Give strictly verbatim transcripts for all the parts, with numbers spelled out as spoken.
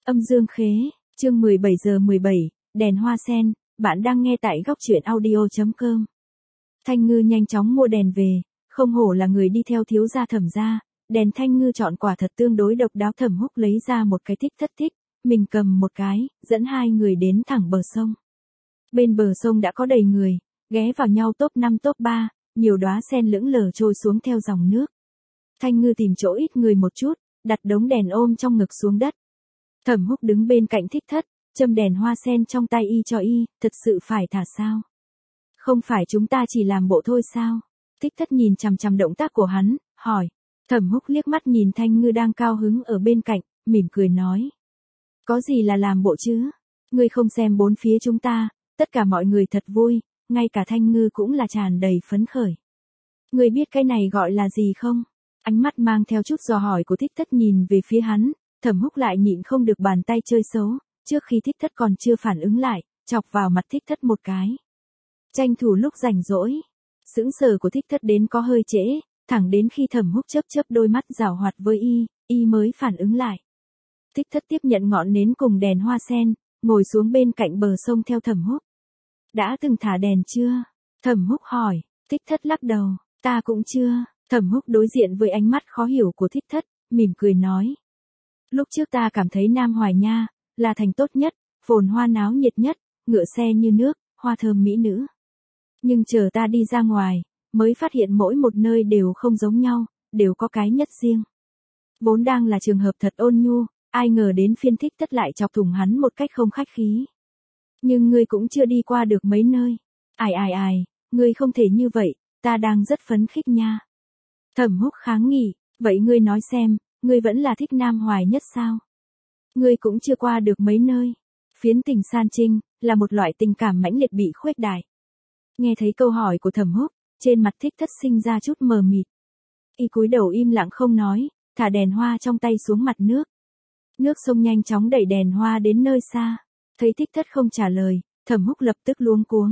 Âm dương khế, chương mười bảy giờ mười bảy, đèn hoa sen, bạn đang nghe tại góc truyện audio.com. Thanh Ngư nhanh chóng mua đèn về, không hổ là người đi theo thiếu gia Thẩm gia, đèn Thanh Ngư chọn quả thật tương đối độc đáo. Thẩm Húc lấy ra một cái thích thất thích, mình cầm một cái, dẫn hai người đến thẳng bờ sông. Bên bờ sông đã có đầy người, ghé vào nhau top năm top ba, nhiều đóa sen lững lờ trôi xuống theo dòng nước. Thanh Ngư tìm chỗ ít người một chút, đặt đống đèn ôm trong ngực xuống đất. Thẩm Húc đứng bên cạnh thích thất, châm đèn hoa sen trong tay y cho y, thật sự phải thả sao? Không phải chúng ta chỉ làm bộ thôi sao? Thích thất nhìn chằm chằm động tác của hắn, hỏi. Thẩm Húc liếc mắt nhìn Thanh Ngư đang cao hứng ở bên cạnh, mỉm cười nói. Có gì là làm bộ chứ? Ngươi không xem bốn phía chúng ta, tất cả mọi người thật vui, ngay cả Thanh Ngư cũng là tràn đầy phấn khởi. Ngươi biết cái này gọi là gì không? Ánh mắt mang theo chút dò hỏi của thích thất nhìn về phía hắn, Thẩm Húc lại nhịn không được bàn tay chơi xấu, trước khi thích thất còn chưa phản ứng lại, chọc vào mặt thích thất một cái. Tranh thủ lúc rảnh rỗi, sững sờ của thích thất đến có hơi trễ, thẳng đến khi Thẩm Húc chớp chớp đôi mắt giảo hoạt với y, y mới phản ứng lại. Thích thất tiếp nhận ngọn nến cùng đèn hoa sen, ngồi xuống bên cạnh bờ sông theo Thẩm Húc. Đã từng thả đèn chưa? Thẩm Húc hỏi, thích thất lắc đầu, ta cũng chưa. Thẩm Húc đối diện với ánh mắt khó hiểu của thích thất, mỉm cười nói. Lúc trước ta cảm thấy Nam Hoài Nha là thành tốt nhất, phồn hoa náo nhiệt nhất, ngựa xe như nước, hoa thơm mỹ nữ. Nhưng chờ ta đi ra ngoài, mới phát hiện mỗi một nơi đều không giống nhau, đều có cái nhất riêng. Vốn đang là trường hợp thật ôn nhu, ai ngờ đến phiên thích thất lại chọc thủng hắn một cách không khách khí. Nhưng ngươi cũng chưa đi qua được mấy nơi. Ai ai ai, ngươi không thể như vậy, ta đang rất phấn khích nha. Thẩm Húc kháng nghị, vậy ngươi nói xem, ngươi vẫn là thích Nam Hoài nhất sao? Ngươi cũng chưa qua được mấy nơi. Phiến tình san trinh, là một loại tình cảm mãnh liệt bị khuếch đại. Nghe thấy câu hỏi của Thẩm Húc, trên mặt thích thất sinh ra chút mờ mịt. Y cúi đầu im lặng không nói, thả đèn hoa trong tay xuống mặt nước. Nước sông nhanh chóng đẩy đèn hoa đến nơi xa. Thấy thích thất không trả lời, Thẩm Húc lập tức luống cuống.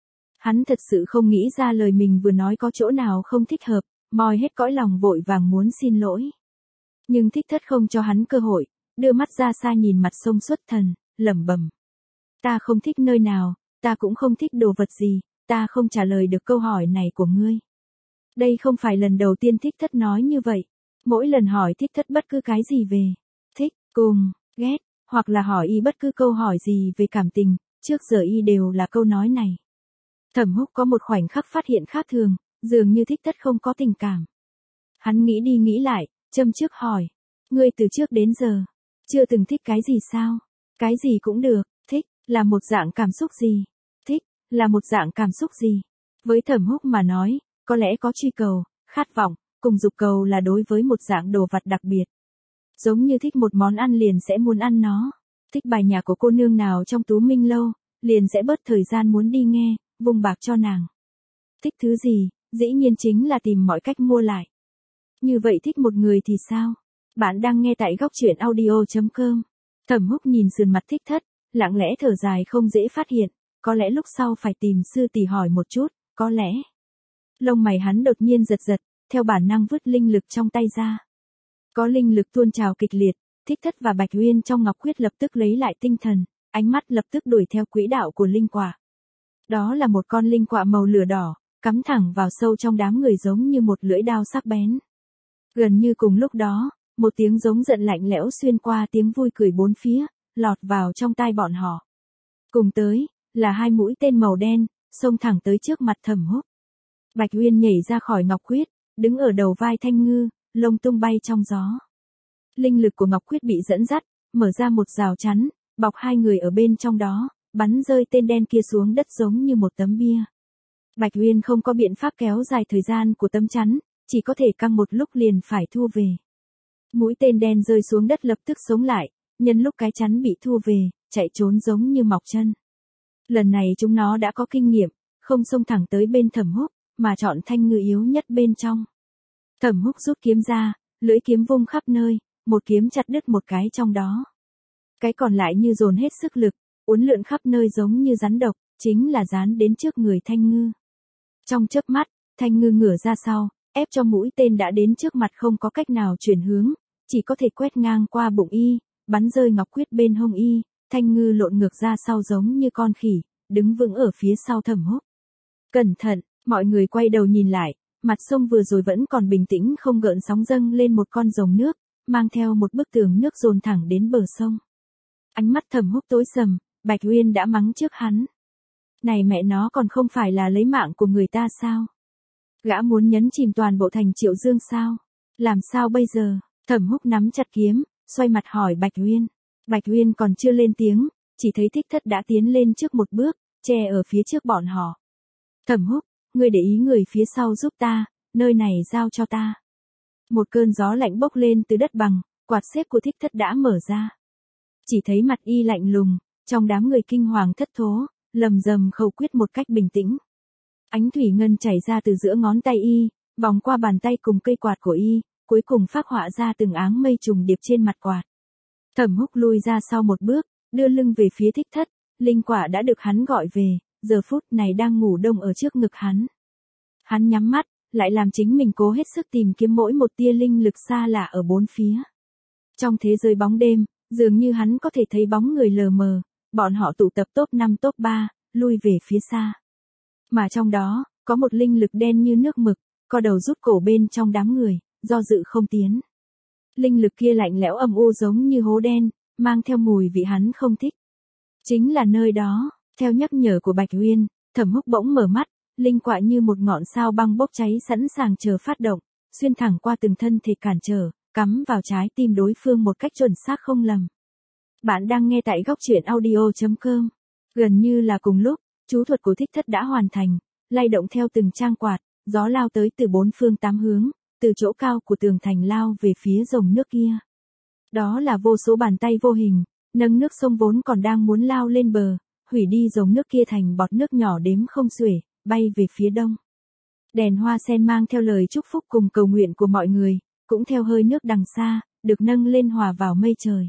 Hắn thật sự không nghĩ ra lời mình vừa nói có chỗ nào không thích hợp, moi hết cõi lòng vội vàng muốn xin lỗi. Nhưng thích thất không cho hắn cơ hội, đưa mắt ra xa nhìn mặt sông xuất thần, lẩm bẩm. Ta không thích nơi nào, ta cũng không thích đồ vật gì, ta không trả lời được câu hỏi này của ngươi. Đây không phải lần đầu tiên thích thất nói như vậy. Mỗi lần hỏi thích thất bất cứ cái gì về thích, cùng, ghét, hoặc là hỏi y bất cứ câu hỏi gì về cảm tình, trước giờ y đều là câu nói này. Thẩm Húc có một khoảnh khắc phát hiện khác thường, dường như thích thất không có tình cảm. Hắn nghĩ đi nghĩ lại, châm trước hỏi. Ngươi từ trước đến giờ, chưa từng thích cái gì sao? Cái gì cũng được, thích, là một dạng cảm xúc gì? Thích, là một dạng cảm xúc gì? Với Thẩm Húc mà nói, có lẽ có truy cầu, khát vọng, cùng dục cầu là đối với một dạng đồ vật đặc biệt. Giống như thích một món ăn liền sẽ muốn ăn nó. Thích bài nhạc của cô nương nào trong Tú Minh Lâu, liền sẽ bớt thời gian muốn đi nghe, vung bạc cho nàng. Thích thứ gì, dĩ nhiên chính là tìm mọi cách mua lại. Như vậy thích một người thì sao? Bạn đang nghe tại góc truyện audio.com. Thẩm Húc nhìn sườn mặt thích thất, lặng lẽ thở dài không dễ phát hiện, có lẽ lúc sau phải tìm sư tỷ hỏi một chút, có lẽ. Lông mày hắn đột nhiên giật giật, theo bản năng vứt linh lực trong tay ra. Có linh lực tuôn trào kịch liệt, thích thất và Bạch Uyên trong ngọc quyết lập tức lấy lại tinh thần, ánh mắt lập tức đuổi theo quỹ đạo của linh quả. Đó là một con linh quả màu lửa đỏ, cắm thẳng vào sâu trong đám người giống như một lưỡi đao sắc bén. Gần như cùng lúc đó, một tiếng giống giận lạnh lẽo xuyên qua tiếng vui cười bốn phía, lọt vào trong tai bọn họ. Cùng tới, là hai mũi tên màu đen, xông thẳng tới trước mặt Thẩm Húc. Bạch Uyên nhảy ra khỏi ngọc quyết, đứng ở đầu vai Thanh Ngư, lông tung bay trong gió. Linh lực của ngọc quyết bị dẫn dắt, mở ra một rào chắn, bọc hai người ở bên trong đó, bắn rơi tên đen kia xuống đất giống như một tấm bia. Bạch Uyên không có biện pháp kéo dài thời gian của tấm chắn, chỉ có thể căng một lúc liền phải thu về. Mũi tên đen rơi xuống đất lập tức sống lại, nhân lúc cái chắn bị thu về, chạy trốn giống như mọc chân. Lần này chúng nó đã có kinh nghiệm, không xông thẳng tới bên Thẩm Húc, mà chọn Thanh Ngư yếu nhất bên trong. Thẩm Húc rút kiếm ra, lưỡi kiếm vung khắp nơi, một kiếm chặt đứt một cái trong đó. Cái còn lại như dồn hết sức lực, uốn lượn khắp nơi giống như rắn độc, chính là dán đến trước người Thanh Ngư. Trong chớp mắt, Thanh Ngư ngửa ra sau, ép cho mũi tên đã đến trước mặt không có cách nào chuyển hướng, chỉ có thể quét ngang qua bụng y, bắn rơi ngọc quyết bên hông y, Thanh Ngư lộn ngược ra sau giống như con khỉ, đứng vững ở phía sau Thẩm Húc. Cẩn thận, mọi người quay đầu nhìn lại, mặt sông vừa rồi vẫn còn bình tĩnh không gợn sóng dâng lên một con rồng nước, mang theo một bức tường nước dồn thẳng đến bờ sông. Ánh mắt Thẩm Húc tối sầm, Bạch Uyên đã mắng trước hắn. Này mẹ nó còn không phải là lấy mạng của người ta sao? Gã muốn nhấn chìm toàn bộ thành Triệu Dương sao? Làm sao bây giờ? Thẩm Húc nắm chặt kiếm, xoay mặt hỏi Bạch Uyên. Bạch Uyên còn chưa lên tiếng, chỉ thấy Thích Thất đã tiến lên trước một bước, che ở phía trước bọn họ. Thẩm Húc, ngươi để ý người phía sau giúp ta, nơi này giao cho ta. Một cơn gió lạnh bốc lên từ đất bằng, quạt xếp của Thích Thất đã mở ra. Chỉ thấy mặt y lạnh lùng, trong đám người kinh hoàng thất thố, lầm rầm khẩu quyết một cách bình tĩnh. Ánh thủy ngân chảy ra từ giữa ngón tay y, vòng qua bàn tay cùng cây quạt của y, cuối cùng phác họa ra từng áng mây trùng điệp trên mặt quạt. Thẩm Húc lui ra sau một bước, đưa lưng về phía Thích Thất, linh quả đã được hắn gọi về, giờ phút này đang ngủ đông ở trước ngực hắn. Hắn nhắm mắt, lại làm chính mình cố hết sức tìm kiếm mỗi một tia linh lực xa lạ ở bốn phía. Trong thế giới bóng đêm, dường như hắn có thể thấy bóng người lờ mờ, bọn họ tụ tập top năm top ba, lui về phía xa. Mà trong đó, có một linh lực đen như nước mực, co đầu rút cổ bên trong đám người, do dự không tiến. Linh lực kia lạnh lẽo âm u giống như hố đen, mang theo mùi vị hắn không thích. Chính là nơi đó, theo nhắc nhở của Bạch Uyên, Thẩm Húc bỗng mở mắt, linh quả như một ngọn sao băng bốc cháy sẵn sàng chờ phát động, xuyên thẳng qua từng thân thể cản trở, cắm vào trái tim đối phương một cách chuẩn xác không lầm. Bạn đang nghe tại góc truyện audio chấm com. Gần như là cùng lúc, chú thuật của Thích Thất đã hoàn thành, lay động theo từng trang quạt, gió lao tới từ bốn phương tám hướng, từ chỗ cao của tường thành lao về phía dòng nước kia. Đó là vô số bàn tay vô hình, nâng nước sông vốn còn đang muốn lao lên bờ, hủy đi dòng nước kia thành bọt nước nhỏ đếm không xuể, bay về phía đông. Đèn hoa sen mang theo lời chúc phúc cùng cầu nguyện của mọi người, cũng theo hơi nước đằng xa, được nâng lên hòa vào mây trời.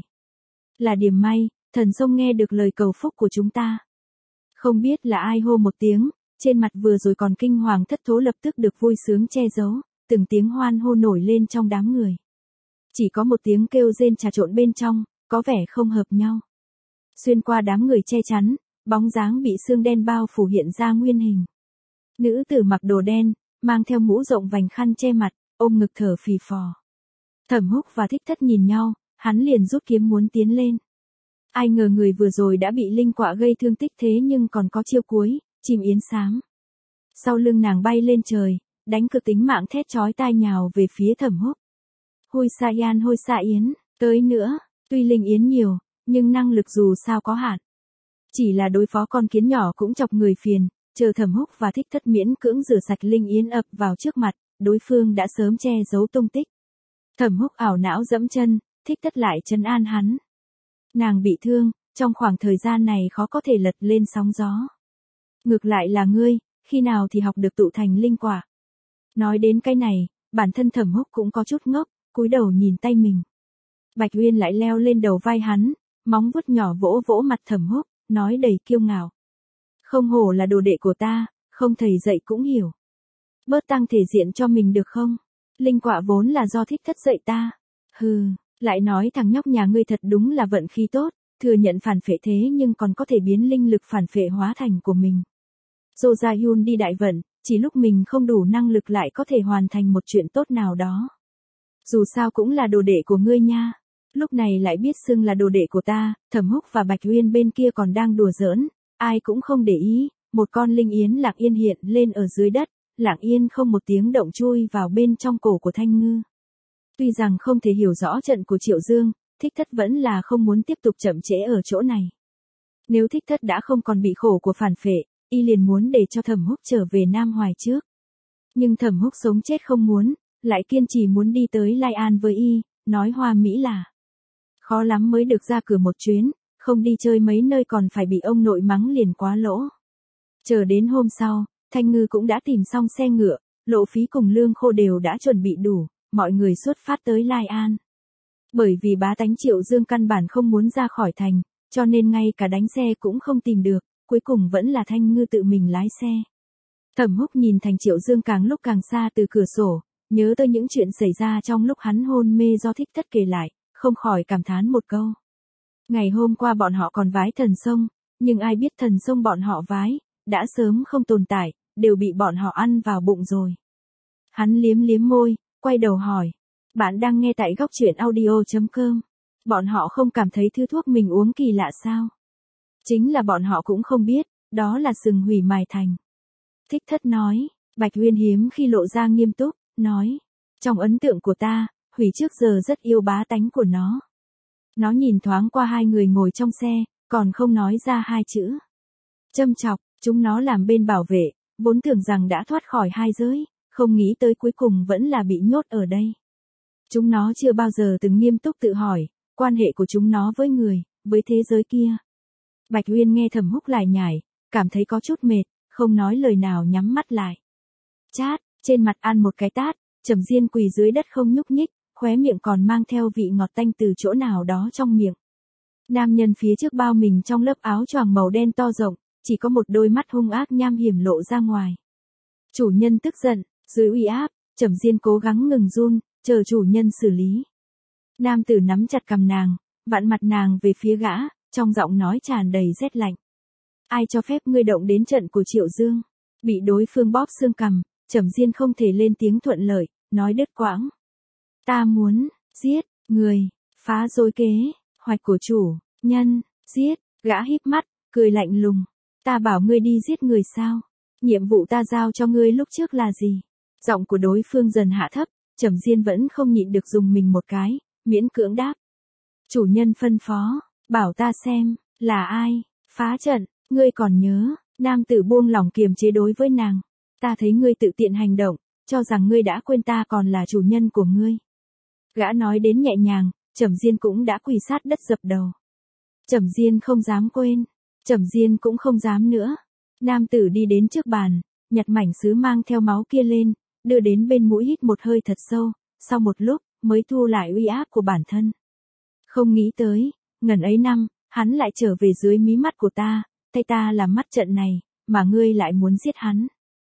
Là điểm may, thần sông nghe được lời cầu phúc của chúng ta. Không biết là ai hô một tiếng, trên mặt vừa rồi còn kinh hoàng thất thố lập tức được vui sướng che giấu, từng tiếng hoan hô nổi lên trong đám người. Chỉ có một tiếng kêu rên trà trộn bên trong, có vẻ không hợp nhau. Xuyên qua đám người che chắn, bóng dáng bị sương đen bao phủ hiện ra nguyên hình. Nữ tử mặc đồ đen, mang theo mũ rộng vành khăn che mặt, ôm ngực thở phì phò. Thẩm Húc và Thích Thất nhìn nhau, hắn liền rút kiếm muốn tiến lên. Ai ngờ người vừa rồi đã bị linh quạ gây thương tích thế nhưng còn có chiêu cuối, chim yến xám. Sau lưng nàng bay lên trời, đánh cực tính mạng thét chói tai nhào về phía Thẩm Húc. Hôi xa yan hôi xa yến, tới nữa, tuy linh yến nhiều, nhưng năng lực dù sao có hạn. Chỉ là đối phó con kiến nhỏ cũng chọc người phiền, chờ Thẩm Húc và Thích Thất miễn cưỡng rửa sạch linh yến ập vào trước mặt, đối phương đã sớm che giấu tung tích. Thẩm Húc ảo não dẫm chân, Thích Thất lại trấn an hắn. Nàng bị thương, trong khoảng thời gian này khó có thể lật lên sóng gió. Ngược lại là ngươi, khi nào thì học được tụ thành linh quả. Nói đến cái này, bản thân Thẩm Húc cũng có chút ngốc, cúi đầu nhìn tay mình. Bạch Uyên lại leo lên đầu vai hắn, móng vuốt nhỏ vỗ vỗ mặt Thẩm Húc, nói đầy kiêu ngạo. Không hổ là đồ đệ của ta, không thầy dạy cũng hiểu. Bớt tăng thể diện cho mình được không? Linh quả vốn là do Thích Thất dạy ta. Hừ, lại nói thằng nhóc nhà ngươi thật đúng là vận khí tốt, thừa nhận phản phệ thế nhưng còn có thể biến linh lực phản phệ hóa thành của mình. Dô Gia Yun đi đại vận, chỉ lúc mình không đủ năng lực lại có thể hoàn thành một chuyện tốt nào đó. Dù sao cũng là đồ đệ của ngươi nha. Lúc này lại biết xưng là đồ đệ của ta, Thẩm Húc và Bạch Uyên bên kia còn đang đùa giỡn, ai cũng không để ý, một con linh yến lặng yên hiện lên ở dưới đất, lặng yên không một tiếng động chui vào bên trong cổ của Thanh Ngư. Tuy rằng không thể hiểu rõ trận của Triệu Dương, Thích Thất vẫn là không muốn tiếp tục chậm trễ ở chỗ này. Nếu Thích Thất đã không còn bị khổ của phản phệ, y liền muốn để cho Thẩm Húc trở về Nam Hoài trước. Nhưng Thẩm Húc sống chết không muốn, lại kiên trì muốn đi tới Lai An với y, nói hoa mỹ là khó lắm mới được ra cửa một chuyến, không đi chơi mấy nơi còn phải bị ông nội mắng liền quá lỗ. Chờ đến hôm sau, Thanh Ngư cũng đã tìm xong xe ngựa, lộ phí cùng lương khô đều đã chuẩn bị đủ, mọi người xuất phát tới Lai An. Bởi vì bá tánh Triệu Dương căn bản không muốn ra khỏi thành, cho nên ngay cả đánh xe cũng không tìm được, cuối cùng vẫn là Thanh Ngư tự mình lái xe. Thẩm Húc nhìn thành Triệu Dương càng lúc càng xa từ cửa sổ, nhớ tới những chuyện xảy ra trong lúc hắn hôn mê do Thích Thất kể lại, không khỏi cảm thán một câu. Ngày hôm qua bọn họ còn vái thần sông, nhưng ai biết thần sông bọn họ vái, đã sớm không tồn tại, đều bị bọn họ ăn vào bụng rồi. Hắn liếm liếm môi, quay đầu hỏi. Bạn đang nghe tại góc truyện audio chấm com. Bọn họ không cảm thấy thứ thuốc mình uống kỳ lạ sao? Chính là bọn họ cũng không biết, đó là sừng hủy mài thành. Thích Thất nói, Bạch Uyên hiếm khi lộ ra nghiêm túc, nói. Trong ấn tượng của ta, hủy trước giờ rất yêu bá tánh của nó. Nó nhìn thoáng qua hai người ngồi trong xe, còn không nói ra hai chữ. Châm chọc, chúng nó làm bên bảo vệ, vốn tưởng rằng đã thoát khỏi hai giới, không nghĩ tới cuối cùng vẫn là bị nhốt ở đây. Chúng nó chưa bao giờ từng nghiêm túc tự hỏi, quan hệ của chúng nó với người, với thế giới kia. Bạch Uyên nghe Thẩm Húc lải nhải, cảm thấy có chút mệt, không nói lời nào nhắm mắt lại. Chát, trên mặt ăn một cái tát, Trầm Diên quỳ dưới đất không nhúc nhích, khóe miệng còn mang theo vị ngọt tanh từ chỗ nào đó trong miệng. Nam nhân phía trước bao mình trong lớp áo choàng màu đen to rộng, chỉ có một đôi mắt hung ác nham hiểm lộ ra ngoài. Chủ nhân tức giận, dưới uy áp, Trầm Diên cố gắng ngừng run, chờ chủ nhân xử lý. Nam tử nắm chặt cằm nàng, vặn mặt nàng về phía gã, trong giọng nói tràn đầy rét lạnh. Ai cho phép ngươi động đến trận của Triệu Dương? Bị đối phương bóp xương cằm, Trầm Diên không thể lên tiếng thuận lợi, nói đứt quãng. Ta muốn, giết, người, phá rối kế, hoạch của chủ, nhân, giết, gã híp mắt, cười lạnh lùng. Ta bảo ngươi đi giết người sao? Nhiệm vụ ta giao cho ngươi lúc trước là gì? Giọng của đối phương dần hạ thấp, Trầm Diên vẫn không nhịn được dùng mình một cái, miễn cưỡng đáp. Chủ nhân phân phó, bảo ta xem, là ai, phá trận, ngươi còn nhớ, nam tử buông lỏng kiềm chế đối với nàng. Ta thấy ngươi tự tiện hành động, cho rằng ngươi đã quên ta còn là chủ nhân của ngươi. Gã nói đến nhẹ nhàng, Trầm Diên cũng đã quỳ sát đất dập đầu. Trầm Diên không dám quên, Trầm Diên cũng không dám nữa. Nam tử đi đến trước bàn, nhặt mảnh sứ mang theo máu kia lên, đưa đến bên mũi hít một hơi thật sâu, sau một lúc, mới thu lại uy áp của bản thân. Không nghĩ tới, ngần ấy năm, hắn lại trở về dưới mí mắt của ta, tay ta làm mắt trận này, mà ngươi lại muốn giết hắn.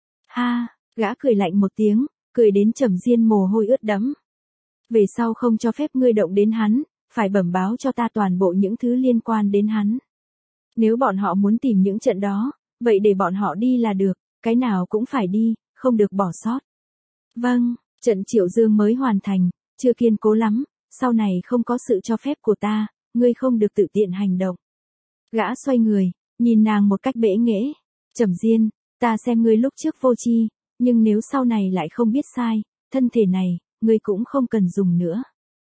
Ha, gã cười lạnh một tiếng, cười đến Trầm Diên mồ hôi ướt đẫm. Về sau không cho phép ngươi động đến hắn, phải bẩm báo cho ta toàn bộ những thứ liên quan đến hắn. Nếu bọn họ muốn tìm những trận đó, vậy để bọn họ đi là được, cái nào cũng phải đi, không được bỏ sót. Vâng, trận Triệu Dương mới hoàn thành, chưa kiên cố lắm, sau này không có sự cho phép của ta, ngươi không được tự tiện hành động. Gã xoay người, nhìn nàng một cách bẽ nghễ. Trầm Diên, ta xem ngươi lúc trước vô tri, nhưng nếu sau này lại không biết sai, thân thể này, ngươi cũng không cần dùng nữa.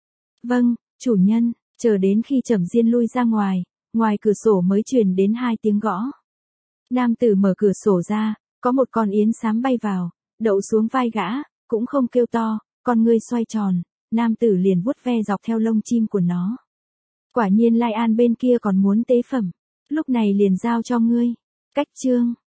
Vâng, chủ nhân, chờ đến khi Trầm Diên lui ra ngoài, ngoài cửa sổ mới truyền đến hai tiếng gõ. Nam tử mở cửa sổ ra, có một con yến xám bay vào, đậu xuống vai gã, cũng không kêu to, con ngươi xoay tròn, nam tử liền vuốt ve dọc theo lông chim của nó. Quả nhiên Lai An bên kia còn muốn tế phẩm, lúc này liền giao cho ngươi. Cách chương